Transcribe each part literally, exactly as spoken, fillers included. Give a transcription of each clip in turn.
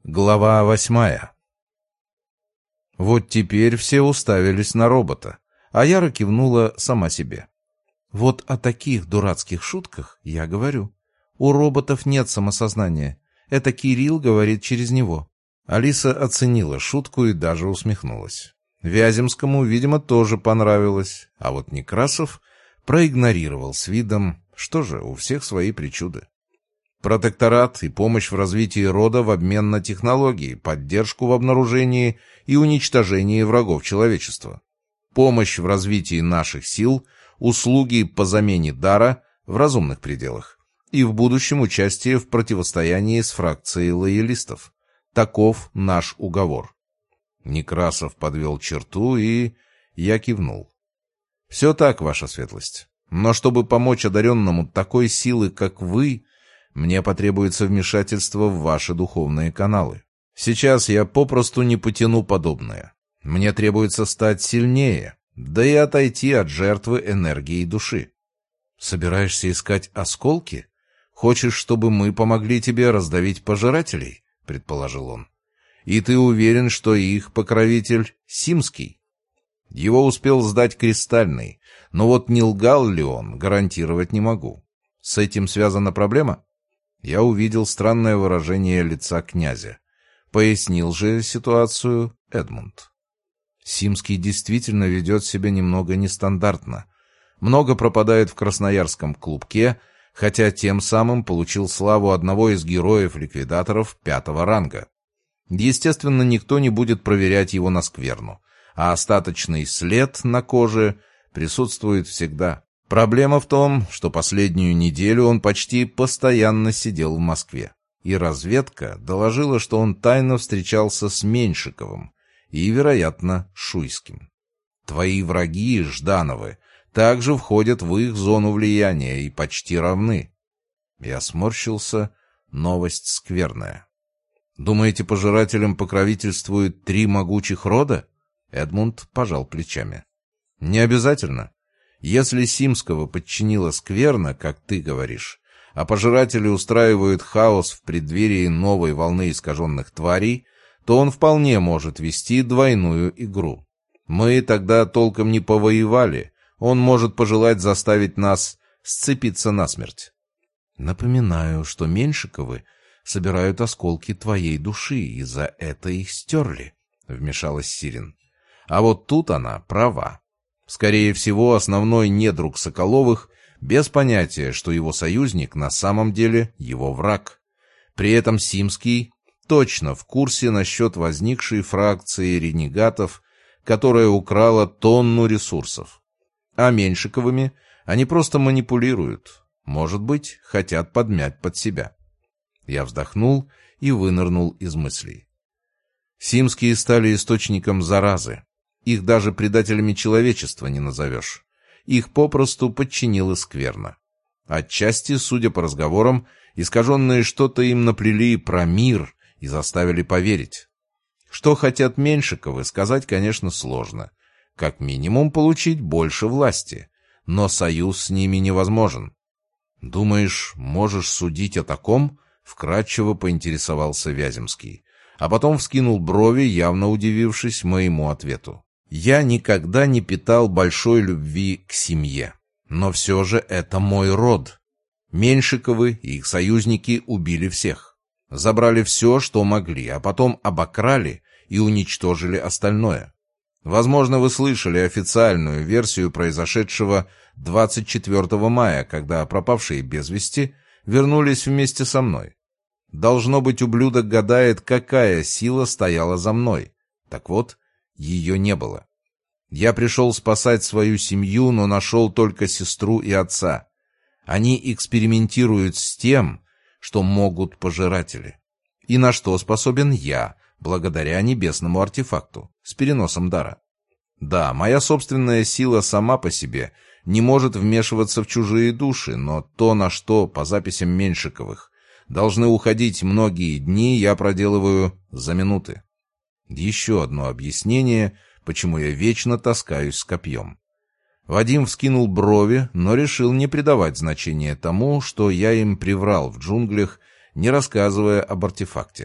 Глава восьмая. Вот теперь все уставились на робота, а Яра кивнула сама себе. Вот о таких дурацких шутках я говорю. У роботов нет самосознания. Это Кирилл говорит через него. Алиса оценила шутку и даже усмехнулась. Вяземскому, видимо, тоже понравилось, а вот Некрасов проигнорировал с видом, что же, у всех свои причуды. Протекторат и помощь в развитии рода в обмен на технологии, поддержку в обнаружении и уничтожении врагов человечества. Помощь в развитии наших сил, услуги по замене дара в разумных пределах. И в будущем участие в противостоянии с фракцией лоялистов. Таков наш уговор. Некрасов подвел черту, и я кивнул. Все так, ваша светлость. Но чтобы помочь одаренному такой силы, как вы, мне потребуется вмешательство в ваши духовные каналы. Сейчас я попросту не потяну подобное. Мне требуется стать сильнее, да и отойти от жертвы энергии души. Собираешься искать осколки? Хочешь, чтобы мы помогли тебе раздавить пожирателей? Предположил он. И ты уверен, что их покровитель Симский? Его успел сдать Кристальный, но вот не лгал ли он, гарантировать не могу. С этим связана проблема? Я увидел странное выражение лица князя. Пояснил же ситуацию Эдмунд. Симский действительно ведет себя немного нестандартно. Много пропадает в красноярском клубке, хотя тем самым получил славу одного из героев-ликвидаторов пятого ранга. Естественно, никто не будет проверять его на скверну, а остаточный след на коже присутствует всегда. Проблема в том, что последнюю неделю он почти постоянно сидел в Москве, и разведка доложила, что он тайно встречался с Меньшиковым и, вероятно, Шуйским. Твои враги, Ждановы, также входят в их зону влияния и почти равны. Я сморщился, новость скверная. Думаете, пожирателям покровительствуют три могучих рода? Эдмунд пожал плечами. Не обязательно. Если Симского подчинила скверна, как ты говоришь, а пожиратели устраивают хаос в преддверии новой волны искаженных тварей, то он вполне может вести двойную игру. Мы тогда толком не повоевали, он может пожелать заставить нас сцепиться насмерть. Напоминаю, что Меньшиковы собирают осколки твоей души, и за это их стерли, — вмешалась Сирин. А вот тут она права. Скорее всего, основной недруг Соколовых без понятия, что его союзник на самом деле его враг. При этом Симский точно в курсе насчет возникшей фракции ренегатов, которая украла тонну ресурсов. А Меньшиковыми они просто манипулируют. Может быть, хотят подмять под себя. Я вздохнул и вынырнул из мыслей. Симские стали источником заразы. Их даже предателями человечества не назовешь. Их попросту подчинила скверна. Отчасти, судя по разговорам, искаженные что-то им наплели про мир и заставили поверить. Что хотят Меньшиковы, сказать, конечно, сложно. Как минимум получить больше власти. Но союз с ними невозможен. «Думаешь, можешь судить о таком?» — вкратчиво поинтересовался Вяземский. А потом вскинул брови, явно удивившись моему ответу. Я никогда не питал большой любви к семье. Но все же это мой род. Меньшиковы и их союзники убили всех. Забрали все, что могли, а потом обокрали и уничтожили остальное. Возможно, вы слышали официальную версию произошедшего двадцать четвёртого мая, когда пропавшие без вести вернулись вместе со мной. Должно быть, ублюдок гадает, какая сила стояла за мной. Так вот, ее не было. Я пришел спасать свою семью, но нашел только сестру и отца. Они экспериментируют с тем, что могут пожиратели. И на что способен я, благодаря небесному артефакту, с переносом дара. Да, моя собственная сила сама по себе не может вмешиваться в чужие души, но то, на что, по записям Меньшиковых, должны уходить многие дни, я проделываю за минуты. Еще одно объяснение, почему я вечно таскаюсь с копьем. Вадим вскинул брови, но решил не придавать значения тому, что я им приврал в джунглях, не рассказывая об артефакте.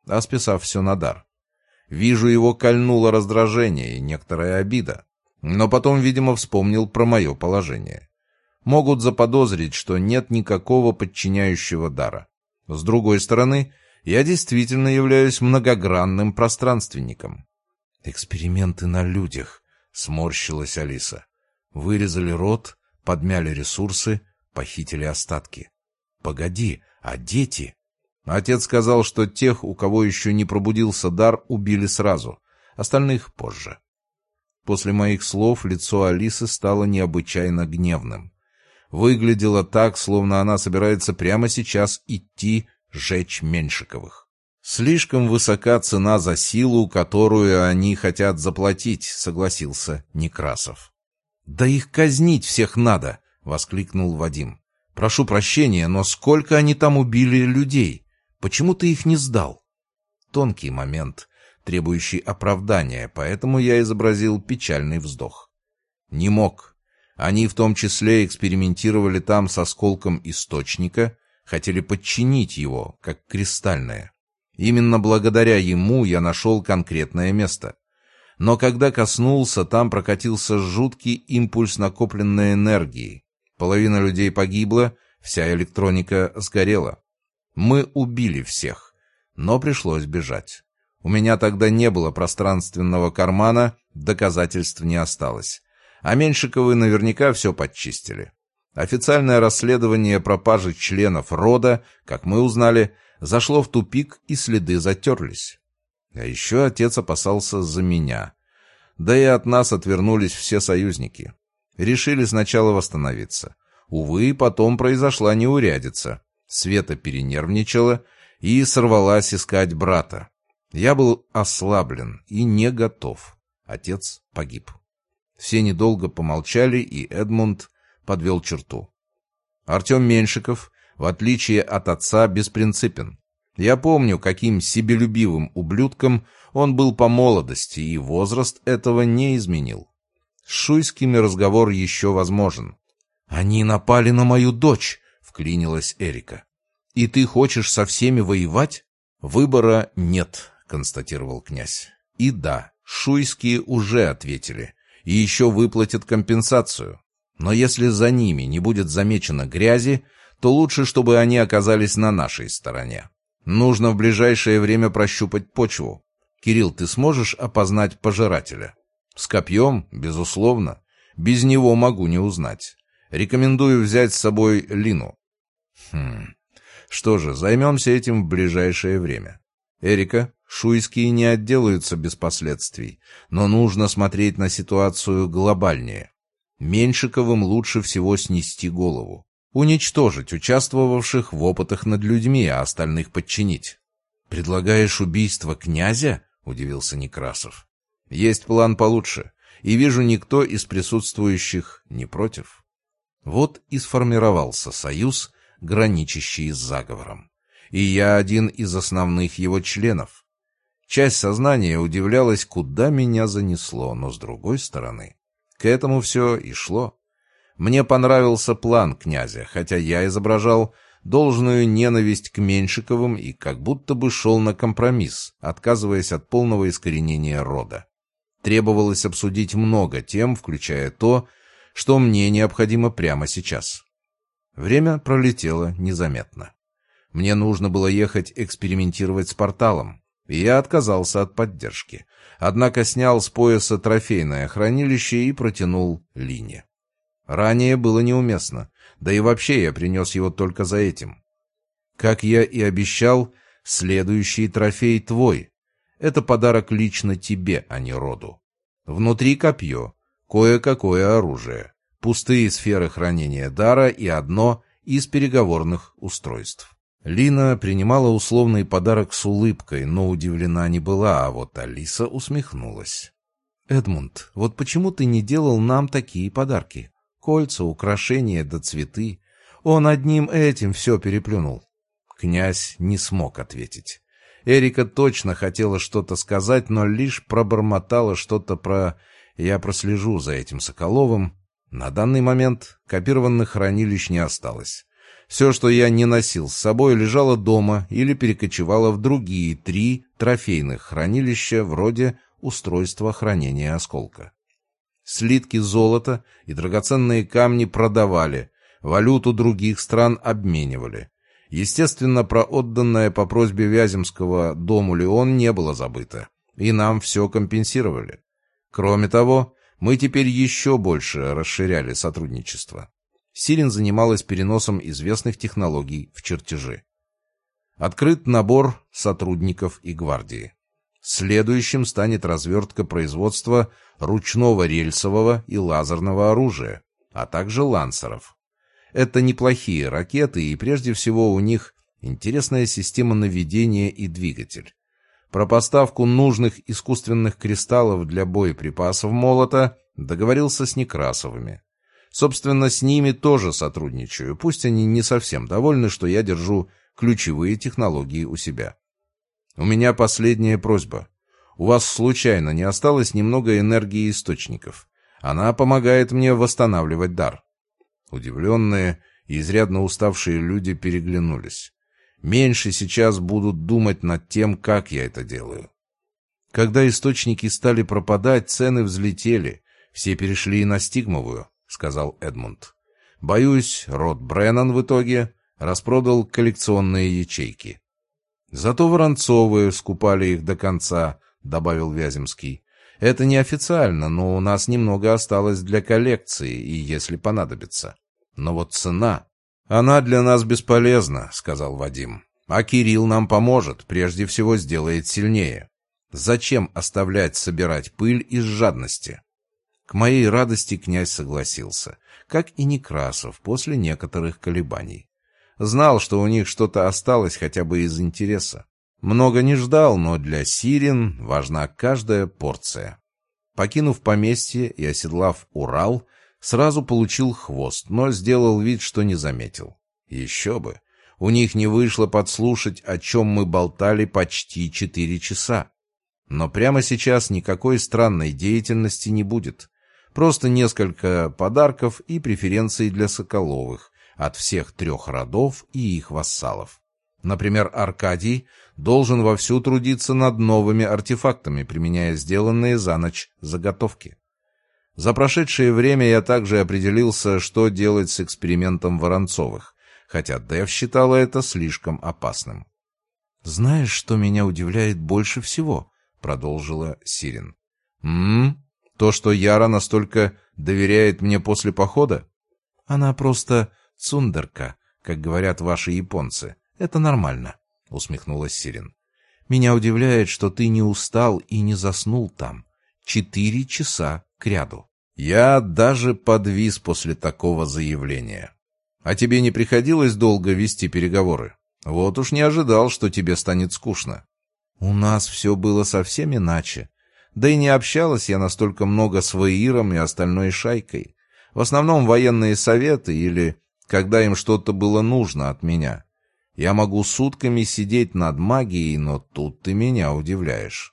а списав все на дар. Вижу, его кольнуло раздражение и некоторая обида. Но потом, видимо, вспомнил про мое положение. Могут заподозрить, что нет никакого подчиняющего дара. С другой стороны, я действительно являюсь многогранным пространственником. «Эксперименты на людях», — сморщилась Алиса. «Вырезали рот, подмяли ресурсы, похитили остатки. Погоди, а дети?» Отец сказал, что тех, у кого еще не пробудился дар, убили сразу, остальных позже. После моих слов лицо Алисы стало необычайно гневным. Выглядело так, словно она собирается прямо сейчас идти жечь Меньшиковых. «Слишком высока цена за силу, которую они хотят заплатить», — согласился Некрасов. «Да их казнить всех надо!» — воскликнул Вадим. «Прошу прощения, но сколько они там убили людей? Почему ты их не сдал?» Тонкий момент, требующий оправдания, поэтому я изобразил печальный вздох. Не мог. Они в том числе экспериментировали там с осколком источника, хотели подчинить его, как кристальное. Именно благодаря ему я нашел конкретное место. Но когда коснулся, там прокатился жуткий импульс накопленной энергии. Половина людей погибла, вся электроника сгорела. Мы убили всех, но пришлось бежать. У меня тогда не было пространственного кармана, доказательств не осталось. А Меньшиковы наверняка все подчистили. Официальное расследование пропажи членов рода, как мы узнали, зашло в тупик, и следы затерлись. А еще отец опасался за меня. Да и от нас отвернулись все союзники. Решили сначала восстановиться. Увы, потом произошла неурядица. Света перенервничала и сорвалась искать брата. Я был ослаблен и не готов. Отец погиб. Все недолго помолчали, и Эдмунд подвел черту. Артем Меньшиков, в отличие от отца, беспринципен. Я помню, каким себелюбивым ублюдком он был по молодости, и возраст этого не изменил. С Шуйскими разговор еще возможен. «Они напали на мою дочь», — вклинилась Эрика. «И ты хочешь со всеми воевать?» «Выбора нет», — констатировал князь. «И да, Шуйские уже ответили, и еще выплатят компенсацию. Но если за ними не будет замечено грязи, то лучше, чтобы они оказались на нашей стороне. Нужно в ближайшее время прощупать почву. Кирилл, ты сможешь опознать пожирателя?» «С копьем, безусловно. Без него могу не узнать. Рекомендую взять с собой Лину». «Хм... Что же, займемся этим в ближайшее время. Эрика, Шуйские не отделаются без последствий, но нужно смотреть на ситуацию глобальнее. Меньшиковым лучше всего снести голову, уничтожить участвовавших в опытах над людьми, а остальных подчинить». «Предлагаешь убийство князя?» — удивился Некрасов. «Есть план получше, и вижу, никто из присутствующих не против». Вот и сформировался союз, граничащий с заговором. И я один из основных его членов. Часть сознания удивлялась, куда меня занесло, но с другой стороны, к этому все и шло. Мне понравился план князя, хотя я изображал должную ненависть к Меньшиковым и как будто бы шел на компромисс, отказываясь от полного искоренения рода. Требовалось обсудить много тем, включая то, что мне необходимо прямо сейчас. Время пролетело незаметно. Мне нужно было ехать экспериментировать с порталом, и я отказался от поддержки. Однако снял с пояса трофейное хранилище и протянул Лине. Ранее было неуместно, да и вообще я принес его только за этим. Как я и обещал, следующий трофей твой. Это подарок лично тебе, а не роду. Внутри копье, кое-какое оружие, пустые сферы хранения дара и одно из переговорных устройств. Лина принимала условный подарок с улыбкой, но удивлена не была, а вот Алиса усмехнулась. «Эдмунд, вот почему ты не делал нам такие подарки? Кольца, украшения да цветы. Он одним этим все переплюнул». Князь не смог ответить. Эрика точно хотела что-то сказать, но лишь пробормотала что-то про «я прослежу за этим Соколовым». На данный момент копированных хранилищ не осталось. Все, что я не носил с собой, лежало дома или перекочевало в другие три трофейных хранилища, вроде устройства хранения осколка. Слитки золота и драгоценные камни продавали, валюту других стран обменивали. Естественно, про отданное по просьбе Вяземского дому Леон не было забыто, и нам все компенсировали. Кроме того, мы теперь еще больше расширяли сотрудничество. Сирин занималась переносом известных технологий в чертежи. Открыт набор сотрудников и гвардии. Следующим станет развертка производства ручного рельсового и лазерного оружия, а также лансеров. Это неплохие ракеты, и прежде всего у них интересная система наведения и двигатель. Про поставку нужных искусственных кристаллов для боеприпасов молота договорился с Некрасовыми. Собственно, с ними тоже сотрудничаю, пусть они не совсем довольны, что я держу ключевые технологии у себя. У меня последняя просьба. У вас случайно не осталось немного энергии источников? Она помогает мне восстанавливать дар. Удивленные и изрядно уставшие люди переглянулись. Меньше сейчас будут думать над тем, как я это делаю. Когда источники стали пропадать, цены взлетели, все перешли на стигмовую, — сказал Эдмунд. Боюсь, род Бреннан в итоге распродал коллекционные ячейки. Зато Воронцовы скупали их до конца, — добавил Вяземский. Это неофициально, но у нас немного осталось для коллекции, и если понадобится. Но вот цена... Она для нас бесполезна, — сказал Вадим. А Кирилл нам поможет, прежде всего сделает сильнее. Зачем оставлять собирать пыль из жадности? К моей радости князь согласился, как и Некрасов после некоторых колебаний. Знал, что у них что-то осталось хотя бы из интереса. Много не ждал, но для Сирин важна каждая порция. Покинув поместье и оседлав Урал, сразу получил хвост, но сделал вид, что не заметил. Еще бы! У них не вышло подслушать, о чем мы болтали почти четыре часа. Но прямо сейчас никакой странной деятельности не будет. Просто несколько подарков и преференций для Соколовых от всех трех родов и их вассалов. Например, Аркадий должен вовсю трудиться над новыми артефактами, применяя сделанные за ночь заготовки. За прошедшее время я также определился, что делать с экспериментом Воронцовых, хотя Дэв считала это слишком опасным. «Знаешь, что меня удивляет больше всего?» — продолжила Сирин. «М-м? То, что Яра настолько доверяет мне после похода? Она просто цундерка, как говорят ваши японцы. Это нормально», — усмехнулась Сирин. «Меня удивляет, что ты не устал и не заснул там. Четыре часа кряду». Я даже подвис после такого заявления. А тебе не приходилось долго вести переговоры? Вот уж не ожидал, что тебе станет скучно. У нас все было совсем иначе. Да и не общалась я настолько много с Ваиром и остальной шайкой. В основном военные советы или когда им что-то было нужно от меня. Я могу сутками сидеть над магией, но тут ты меня удивляешь.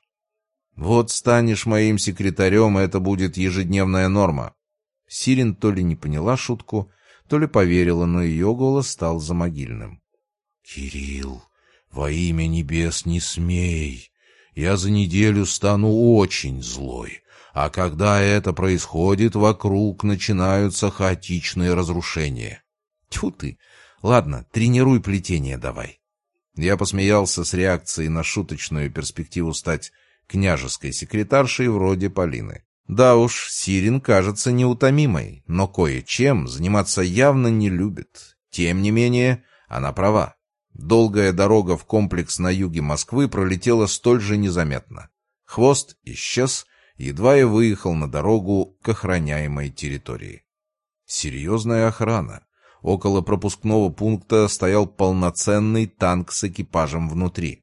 Вот станешь моим секретарем, это будет ежедневная норма. Сирин то ли не поняла шутку, то ли поверила, но ее голос стал замогильным. «Кирилл, во имя небес не смей. Я за неделю стану очень злой, а когда это происходит, вокруг начинаются хаотичные разрушения. Тьфу ты! Ладно, тренируй плетение давай». Я посмеялся с реакцией на шуточную перспективу стать княжеской секретаршей вроде Полины. Да уж, Сирин кажется неутомимой, но кое-чем заниматься явно не любит. Тем не менее, она права. Долгая дорога в комплекс на юге Москвы пролетела столь же незаметно. Хвост исчез, едва я выехал на дорогу к охраняемой территории. Серьезная охрана. Около пропускного пункта стоял полноценный танк с экипажем внутри.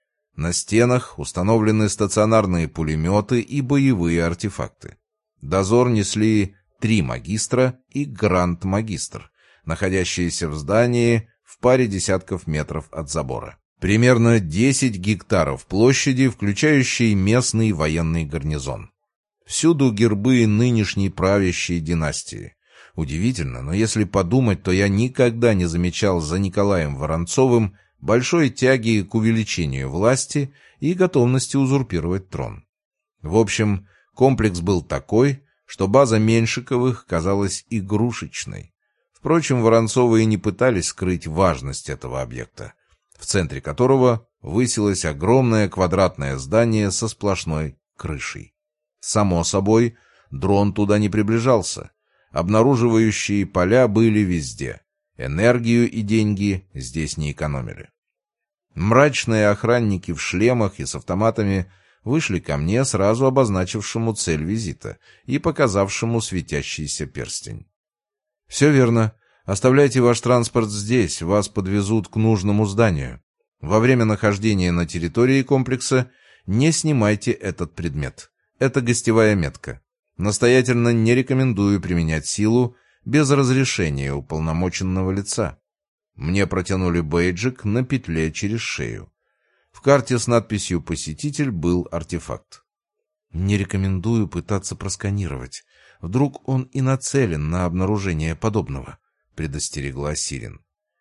На стенах установлены стационарные пулеметы и боевые артефакты. Дозор несли три магистра и гранд-магистр, находящиеся в здании в паре десятков метров от забора. Примерно десять гектаров площади, включающей местный военный гарнизон. Всюду гербы нынешней правящей династии. Удивительно, но если подумать, то я никогда не замечал за Николаем Воронцовым большой тяги к увеличению власти и готовности узурпировать трон. В общем, комплекс был такой, что база Меньшиковых казалась игрушечной. Впрочем, Воронцовы и не пытались скрыть важность этого объекта, в центре которого высилось огромное квадратное здание со сплошной крышей. Само собой, дрон туда не приближался. Обнаруживающие поля были везде. Энергию и деньги здесь не экономили. Мрачные охранники в шлемах и с автоматами вышли ко мне, сразу обозначившему цель визита и показавшему светящийся перстень. «Все верно. Оставляйте ваш транспорт здесь, вас подвезут к нужному зданию. Во время нахождения на территории комплекса не снимайте этот предмет. Это гостевая метка. Настоятельно не рекомендую применять силу без разрешения уполномоченного лица». Мне протянули бейджик на петле через шею. В карте с надписью «Посетитель» был артефакт. «Не рекомендую пытаться просканировать. Вдруг он и нацелен на обнаружение подобного», — предостерегла Сирин.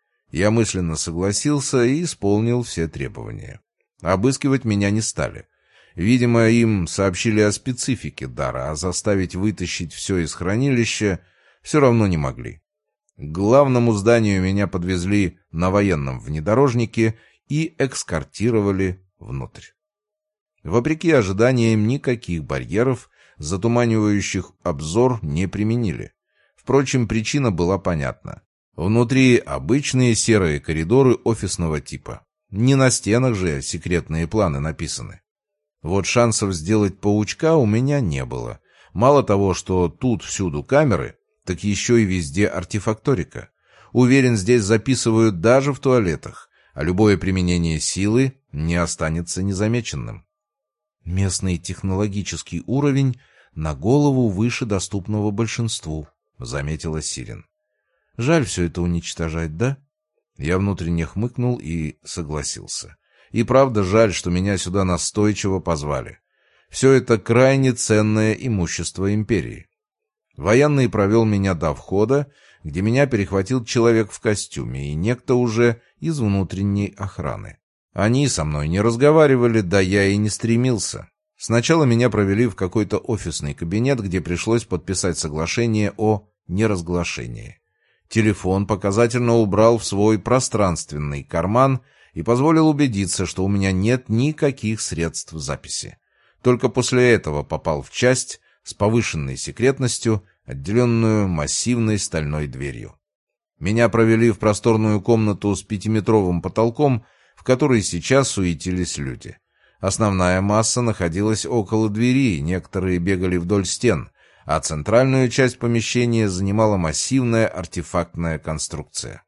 Я мысленно согласился и исполнил все требования. Обыскивать меня не стали. Видимо, им сообщили о специфике дара, а заставить вытащить все из хранилища все равно не могли. К главному зданию меня подвезли на военном внедорожнике и эскортировали внутрь. Вопреки ожиданиям, никаких барьеров, затуманивающих обзор, не применили. Впрочем, причина была понятна. Внутри обычные серые коридоры офисного типа. Не на стенах же секретные планы написаны. Вот шансов сделать паучка у меня не было. Мало того, что тут всюду камеры, так еще и везде артефакторика. Уверен, здесь записывают даже в туалетах, а любое применение силы не останется незамеченным. Местный технологический уровень на голову выше доступного большинству, заметила Сирин. Жаль все это уничтожать, да? Я внутренне хмыкнул и согласился. И правда жаль, что меня сюда настойчиво позвали. Все это крайне ценное имущество империи. Военный провел меня до входа, где меня перехватил человек в костюме и некто уже из внутренней охраны. Они со мной не разговаривали, да я и не стремился. Сначала меня провели в какой-то офисный кабинет, где пришлось подписать соглашение о неразглашении. Телефон показательно убрал в свой пространственный карман и позволил убедиться, что у меня нет никаких средств записи. Только после этого попал в часть с повышенной секретностью, отделенную массивной стальной дверью. Меня провели в просторную комнату с пятиметровым потолком, в которой сейчас суетились люди. Основная масса находилась около двери, некоторые бегали вдоль стен, а центральную часть помещения занимала массивная артефактная конструкция.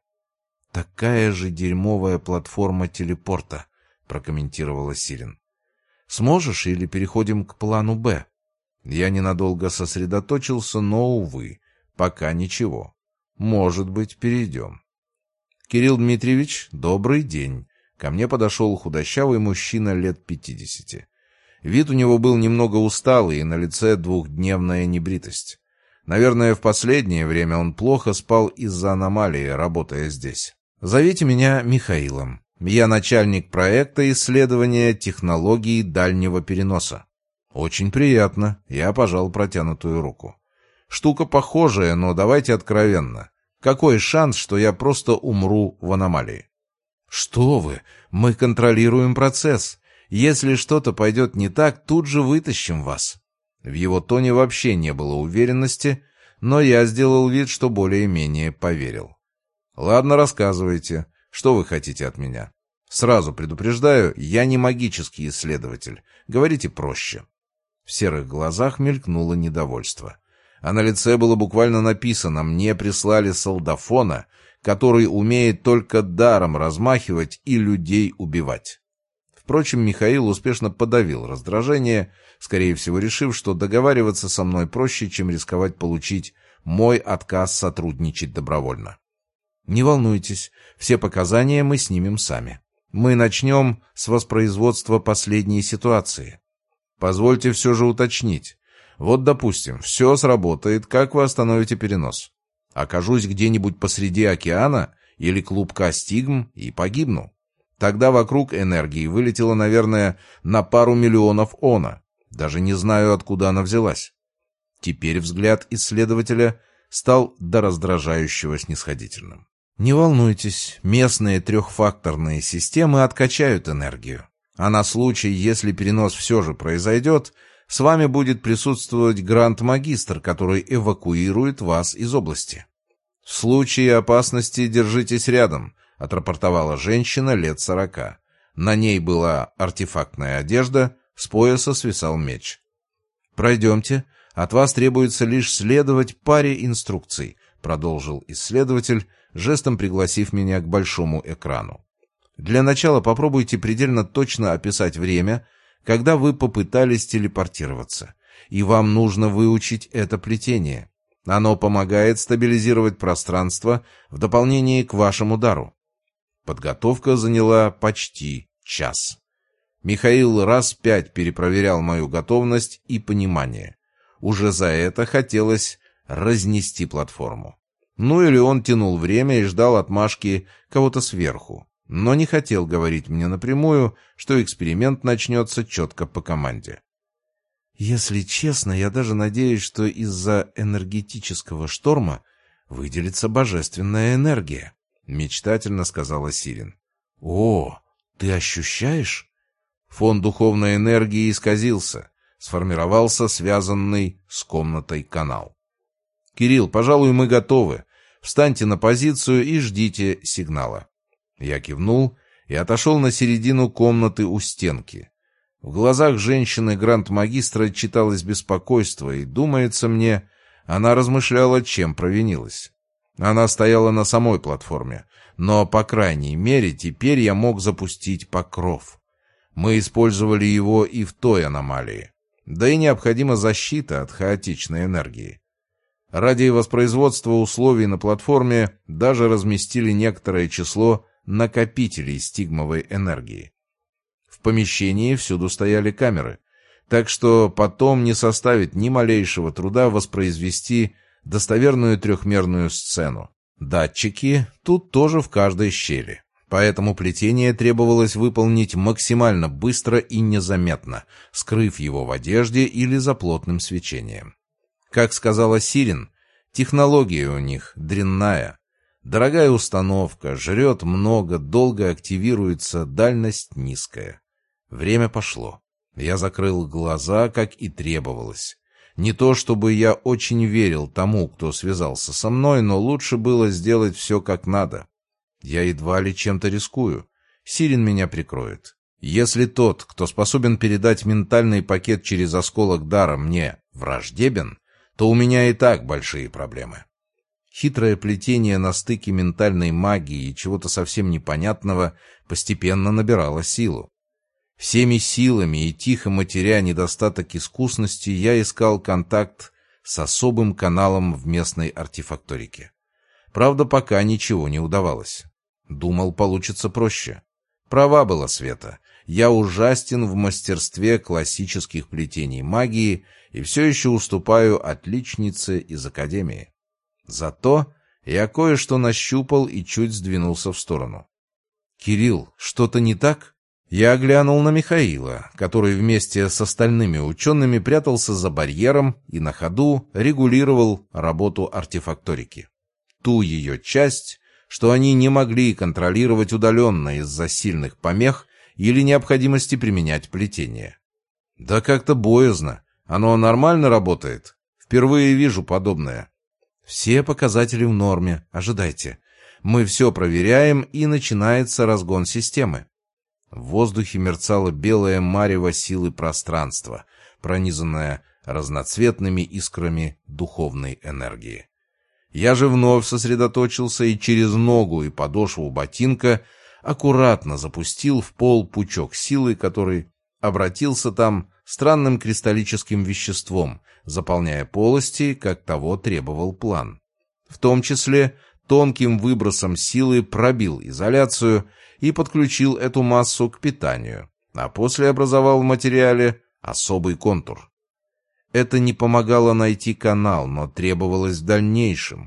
«Такая же дерьмовая платформа телепорта», — прокомментировала Сирин. «Сможешь или переходим к плану «Б»?» Я ненадолго сосредоточился, но, увы, пока ничего. Может быть, перейдем. «Кирилл Дмитриевич, добрый день». Ко мне подошел худощавый мужчина лет пятидесяти. Вид у него был немного усталый, и на лице двухдневная небритость. Наверное, в последнее время он плохо спал из-за аномалии, работая здесь. «Зовите меня Михаилом. Я начальник проекта исследования технологий дальнего переноса». «Очень приятно». Я пожал протянутую руку. «Штука похожая, но давайте откровенно. Какой шанс, что я просто умру в аномалии?» «Что вы? Мы контролируем процесс. Если что-то пойдет не так, тут же вытащим вас». В его тоне вообще не было уверенности, но я сделал вид, что более-менее поверил. «Ладно, рассказывайте. Что вы хотите от меня? Сразу предупреждаю, я не магический исследователь. Говорите проще». В серых глазах мелькнуло недовольство. А на лице было буквально написано: «Мне прислали солдафона, который умеет только даром размахивать и людей убивать». Впрочем, Михаил успешно подавил раздражение, скорее всего решив, что договариваться со мной проще, чем рисковать получить мой отказ сотрудничать добровольно. «Не волнуйтесь, все показания мы снимем сами. Мы начнем с воспроизводства последней ситуации. Позвольте все же уточнить. Вот, допустим, все сработает, как вы остановите перенос?» Окажусь где-нибудь посреди океана или клубка стигм и погибну. Тогда вокруг энергии вылетело, наверное, на пару миллионов она. Даже не знаю, откуда она взялась. Теперь взгляд исследователя стал до раздражающего снисходительным. Не волнуйтесь, местные трехфакторные системы откачают энергию. А на случай, если перенос все же произойдет, с вами будет присутствовать гранд-магистр, который эвакуирует вас из области. В случае опасности держитесь рядом, отрапортовала женщина лет сорока. На ней была артефактная одежда, с пояса свисал меч. «Пройдемте. От вас требуется лишь следовать паре инструкций», продолжил исследователь, жестом пригласив меня к большому экрану. «Для начала попробуйте предельно точно описать время, когда вы попытались телепортироваться, и вам нужно выучить это плетение. Оно помогает стабилизировать пространство в дополнение к вашему дару». Подготовка заняла почти час. Михаил раз пять перепроверял мою готовность и понимание. Уже за это хотелось разнести платформу. Ну или он тянул время и ждал отмашки кого-то сверху, но не хотел говорить мне напрямую, что эксперимент начнется четко по команде. «Если честно, я даже надеюсь, что из-за энергетического шторма выделится божественная энергия», — мечтательно сказала Сирин. «О, ты ощущаешь?» Фон духовной энергии исказился, сформировался связанный с комнатой канал. «Кирилл, пожалуй, мы готовы. Встаньте на позицию и ждите сигнала». Я кивнул и отошел на середину комнаты у стенки. В глазах женщины-гранд-магистра читалось беспокойство, и, думается мне, она размышляла, чем провинилась. Она стояла на самой платформе, но, по крайней мере, теперь я мог запустить покров. Мы использовали его и в той аномалии. Да и необходима защита от хаотичной энергии. Ради воспроизводства условий на платформе даже разместили некоторое число накопителей стигмовой энергии. В помещении всюду стояли камеры, так что потом не составит ни малейшего труда воспроизвести достоверную трехмерную сцену. Датчики тут тоже в каждой щели. Поэтому плетение требовалось выполнить максимально быстро и незаметно, скрыв его в одежде или за плотным свечением. Как сказала Сирин, технология у них дрянная. Дорогая установка, жрет много, долго активируется, дальность низкая. Время пошло. Я закрыл глаза, как и требовалось. Не то чтобы я очень верил тому, кто связался со мной, но лучше было сделать все как надо. Я едва ли чем-то рискую. Сирин меня прикроет. Если тот, кто способен передать ментальный пакет через осколок дара, мне враждебен, то у меня и так большие проблемы. Хитрое плетение на стыке ментальной магии и чего-то совсем непонятного постепенно набирало силу. Всеми силами и тихо матеря недостаток искусности я искал контакт с особым каналом в местной артефакторике. Правда, пока ничего не удавалось. Думал, получится проще. Права была Света. Я ужастен в мастерстве классических плетений магии и все еще уступаю отличнице из академии. Зато я кое-что нащупал и чуть сдвинулся в сторону. «Кирилл, что-то не так?» Я глянул на Михаила, который вместе с остальными учеными прятался за барьером и на ходу регулировал работу артефакторики. Ту ее часть, что они не могли контролировать удаленно из-за сильных помех или необходимости применять плетение. «Да как-то боязно. Оно нормально работает? Впервые вижу подобное». «Все показатели в норме. Ожидайте. Мы все проверяем, и начинается разгон системы». В воздухе мерцало белое марево силы пространства, пронизанное разноцветными искрами духовной энергии. Я же вновь сосредоточился и через ногу и подошву ботинка аккуратно запустил в пол пучок силы, который обратился там странным кристаллическим веществом, заполняя полости, как того требовал план. В том числе тонким выбросом силы пробил изоляцию и подключил эту массу к питанию, а после образовал в материале особый контур. Это не помогало найти канал, но требовалось в дальнейшем.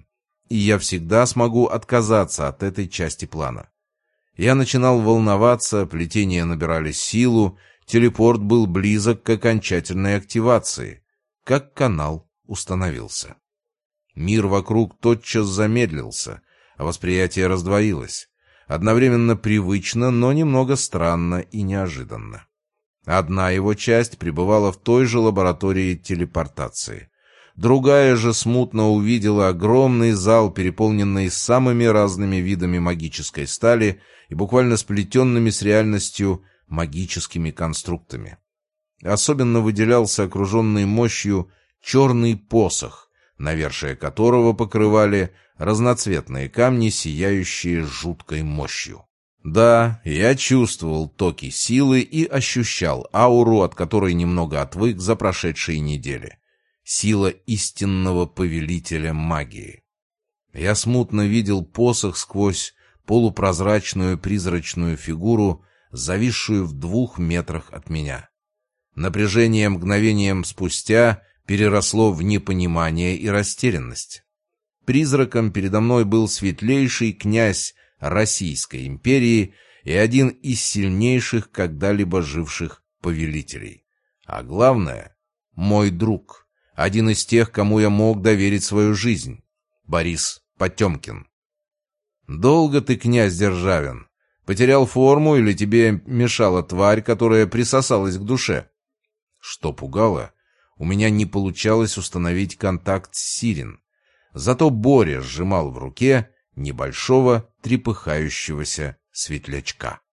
и я всегда смогу отказаться от этой части плана. Я начинал волноваться, плетения набирали силу, телепорт был близок к окончательной активации, как канал установился. Мир вокруг тотчас замедлился, а восприятие раздвоилось. Одновременно привычно, но немного странно и неожиданно. Одна его часть пребывала в той же лаборатории телепортации. Другая же смутно увидела огромный зал, переполненный самыми разными видами магической стали и буквально сплетенными с реальностью магическими конструктами. Особенно выделялся окруженный мощью черный посох, навершие которого покрывали разноцветные камни, сияющие жуткой мощью. Да, я чувствовал токи силы и ощущал ауру, от которой немного отвык за прошедшие недели. Сила истинного повелителя магии. Я смутно видел посох сквозь полупрозрачную призрачную фигуру, зависшую в двух метрах от меня. Напряжение мгновением спустя переросло в непонимание и растерянность. Призраком передо мной был светлейший князь Российской империи и один из сильнейших когда-либо живших повелителей. А главное, мой друг, один из тех, кому я мог доверить свою жизнь, Борис Потемкин. «Долго ты, князь Державин? Потерял форму или тебе мешала тварь, которая присосалась к душе?» Что пугало, у меня не получалось установить контакт с Сирин. Зато Боря сжимал в руке небольшого трепыхающегося светлячка.